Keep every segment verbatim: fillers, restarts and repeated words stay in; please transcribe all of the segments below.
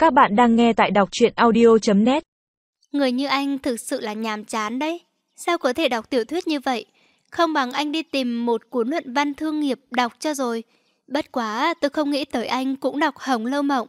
Các bạn đang nghe tại đọc truyện audio chấm net. Người như anh thực sự là nhàm chán đấy. Sao có thể đọc tiểu thuyết như vậy? Không bằng anh đi tìm một cuốn luận văn thương nghiệp đọc cho rồi. Bất quá tôi không nghĩ tới anh cũng đọc Hồng Lâu Mộng.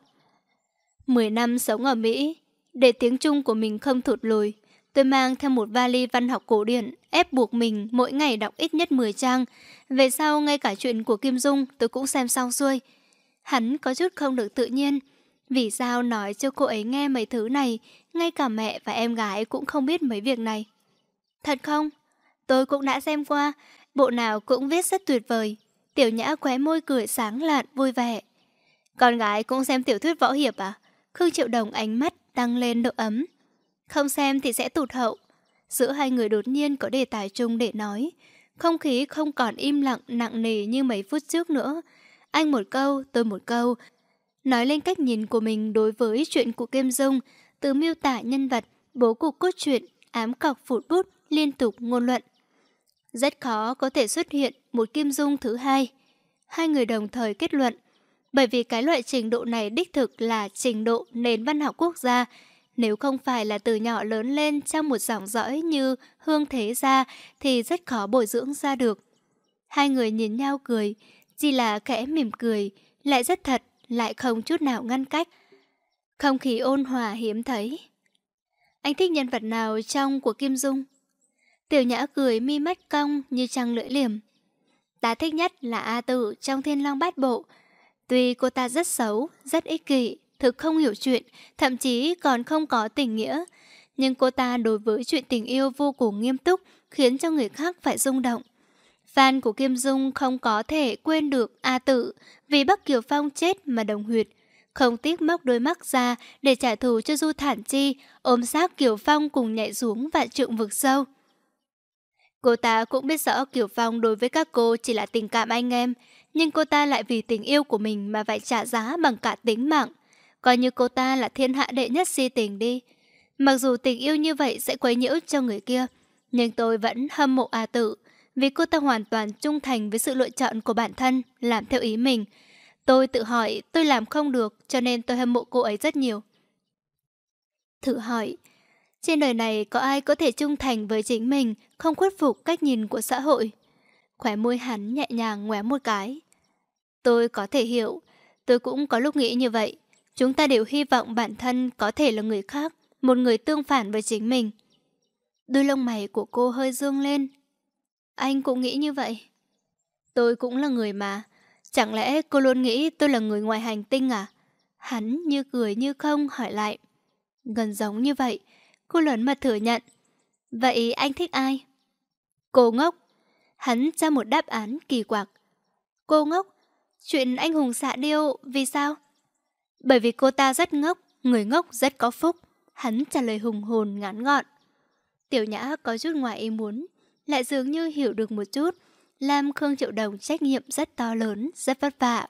Mười năm sống ở Mỹ, để tiếng Trung của mình không thụt lùi, tôi mang theo một vali văn học cổ điển, ép buộc mình mỗi ngày đọc ít nhất mười trang. Về sau ngay cả chuyện của Kim Dung tôi cũng xem xong xuôi. Hắn có chút không được tự nhiên. Vì sao nói cho cô ấy nghe mấy thứ này, ngay cả mẹ và em gái cũng không biết mấy việc này? Thật không? Tôi cũng đã xem qua, bộ nào cũng viết rất tuyệt vời. Tiểu Nhã khóe môi cười sáng lạn vui vẻ. Con gái cũng xem tiểu thuyết võ hiệp à? Khương Triệu Đồng ánh mắt tăng lên độ ấm. Không xem thì sẽ tụt hậu. Giữa hai người đột nhiên có đề tài chung để nói. Không khí không còn im lặng nặng nề như mấy phút trước nữa. Anh một câu, tôi một câu, nói lên cách nhìn của mình đối với chuyện của Kim Dung, từ miêu tả nhân vật, bố cục cốt truyện, ám cọc phụt bút, liên tục ngôn luận. Rất khó có thể xuất hiện một Kim Dung thứ hai. Hai người đồng thời kết luận, bởi vì cái loại trình độ này đích thực là trình độ nền văn học quốc gia. Nếu không phải là từ nhỏ lớn lên trong một dòng dõi như Hương Thế Gia thì rất khó bồi dưỡng ra được. Hai người nhìn nhau cười, chỉ là khẽ mỉm cười, lại rất thật, lại không chút nào ngăn cách. Không khí ôn hòa hiếm thấy. Anh thích nhân vật nào trong của Kim Dung? Tiểu Nhã cười mi mắt cong như trăng lưỡi liềm. Ta thích nhất là A Tử trong Thiên Long Bát Bộ. Tuy cô ta rất xấu, rất ích kỷ, thực không hiểu chuyện, thậm chí còn không có tình nghĩa, nhưng cô ta đối với chuyện tình yêu vô cùng nghiêm túc, khiến cho người khác phải rung động. Fan của Kim Dung không có thể quên được A Tử vì Bắc Kiều Phong chết mà đồng huyệt, không tiếc móc đôi mắt ra để trả thù cho Du Thản Chi, ôm xác Kiều Phong cùng nhảy xuống vạn trượng vực sâu. Cô ta cũng biết rõ Kiều Phong đối với các cô chỉ là tình cảm anh em, nhưng cô ta lại vì tình yêu của mình mà phải trả giá bằng cả tính mạng. Coi như cô ta là thiên hạ đệ nhất si tình đi. Mặc dù tình yêu như vậy sẽ quấy nhiễu cho người kia, nhưng tôi vẫn hâm mộ A Tử, vì cô ta hoàn toàn trung thành với sự lựa chọn của bản thân, làm theo ý mình. Tôi tự hỏi tôi làm không được, cho nên tôi hâm mộ cô ấy rất nhiều. Thử hỏi, trên đời này có ai có thể trung thành với chính mình, không khuất phục cách nhìn của xã hội? Khóe môi hắn nhẹ nhàng ngoéo một cái. Tôi có thể hiểu, tôi cũng có lúc nghĩ như vậy. Chúng ta đều hy vọng bản thân có thể là người khác, một người tương phản với chính mình. Đôi lông mày của cô hơi dương lên. Anh cũng nghĩ như vậy. Tôi cũng là người mà. Chẳng lẽ cô luôn nghĩ tôi là người ngoài hành tinh à? Hắn như cười như không hỏi lại. Gần giống như vậy. Cô lớn mặt thừa nhận. Vậy anh thích ai? Cô ngốc. Hắn cho một đáp án kỳ quặc. Cô ngốc? Chuyện anh hùng xạ điêu vì sao? Bởi vì cô ta rất ngốc, người ngốc rất có phúc. Hắn trả lời hùng hồn ngắn gọn. Tiểu Nhã có chút ngoài ý muốn, lại dường như hiểu được một chút, làm Khương Triệu Đồng trách nhiệm rất to lớn, rất vất vả.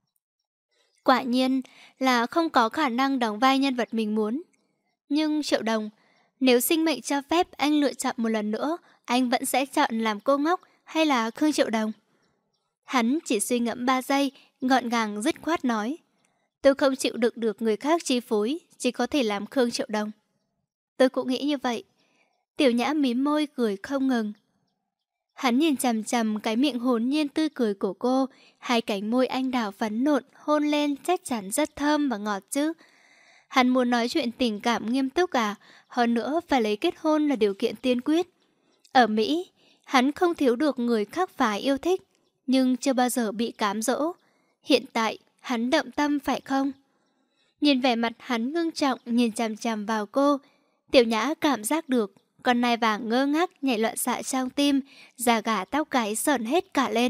Quả nhiên là không có khả năng đóng vai nhân vật mình muốn. Nhưng Triệu Đồng, nếu sinh mệnh cho phép anh lựa chọn một lần nữa, anh vẫn sẽ chọn làm cô ngốc hay là Khương Triệu Đồng? Hắn chỉ suy ngẫm ba giây, gọn gàng dứt khoát nói. Tôi không chịu đựng được người khác chi phối, chỉ có thể làm Khương Triệu Đồng. Tôi cũng nghĩ như vậy. Tiểu Nhã mím môi cười không ngừng. Hắn nhìn chằm chằm cái miệng hồn nhiên tươi cười của cô, hai cánh môi anh đào phấn nộn hôn lên chắc chắn rất thơm và ngọt chứ. Hắn muốn nói chuyện tình cảm nghiêm túc à, hơn nữa phải lấy kết hôn là điều kiện tiên quyết. Ở Mỹ, hắn không thiếu được người khác phải yêu thích, nhưng chưa bao giờ bị cám dỗ. Hiện tại, hắn động tâm phải không? Nhìn vẻ mặt hắn ngưng trọng nhìn chằm chằm vào cô, Tiểu Nhã cảm giác được con nai vàng ngơ ngác nhảy loạn xạ trong tim, da gà tóc gáy sởn hết cả lên.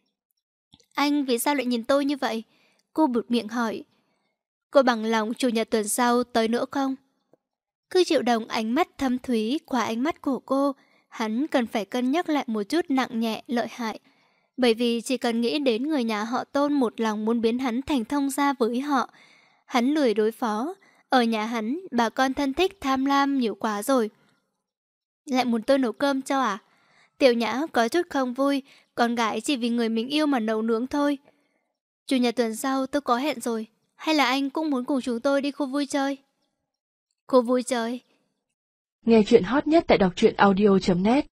Anh vì sao lại nhìn tôi như vậy? Cô bụt miệng hỏi. Cô bằng lòng chủ nhật tuần sau tới nữa không? Cứ Triệu Đồng ánh mắt thâm thúy qua ánh mắt của cô, hắn cần phải cân nhắc lại một chút nặng nhẹ lợi hại. Bởi vì chỉ cần nghĩ đến người nhà họ Tôn một lòng muốn biến hắn thành thông gia với họ, hắn lười đối phó. Ở nhà hắn, bà con thân thích tham lam nhiều quá rồi. Lại muốn tôi nấu cơm cho à? Tiểu Nhã có chút không vui, con gái chỉ vì người mình yêu mà nấu nướng thôi. Chủ nhật tuần sau tôi có hẹn rồi. Hay là anh cũng muốn cùng chúng tôi đi khu vui chơi? Khu vui chơi? Nghe chuyện hot nhất tại đọc truyện audio chấm net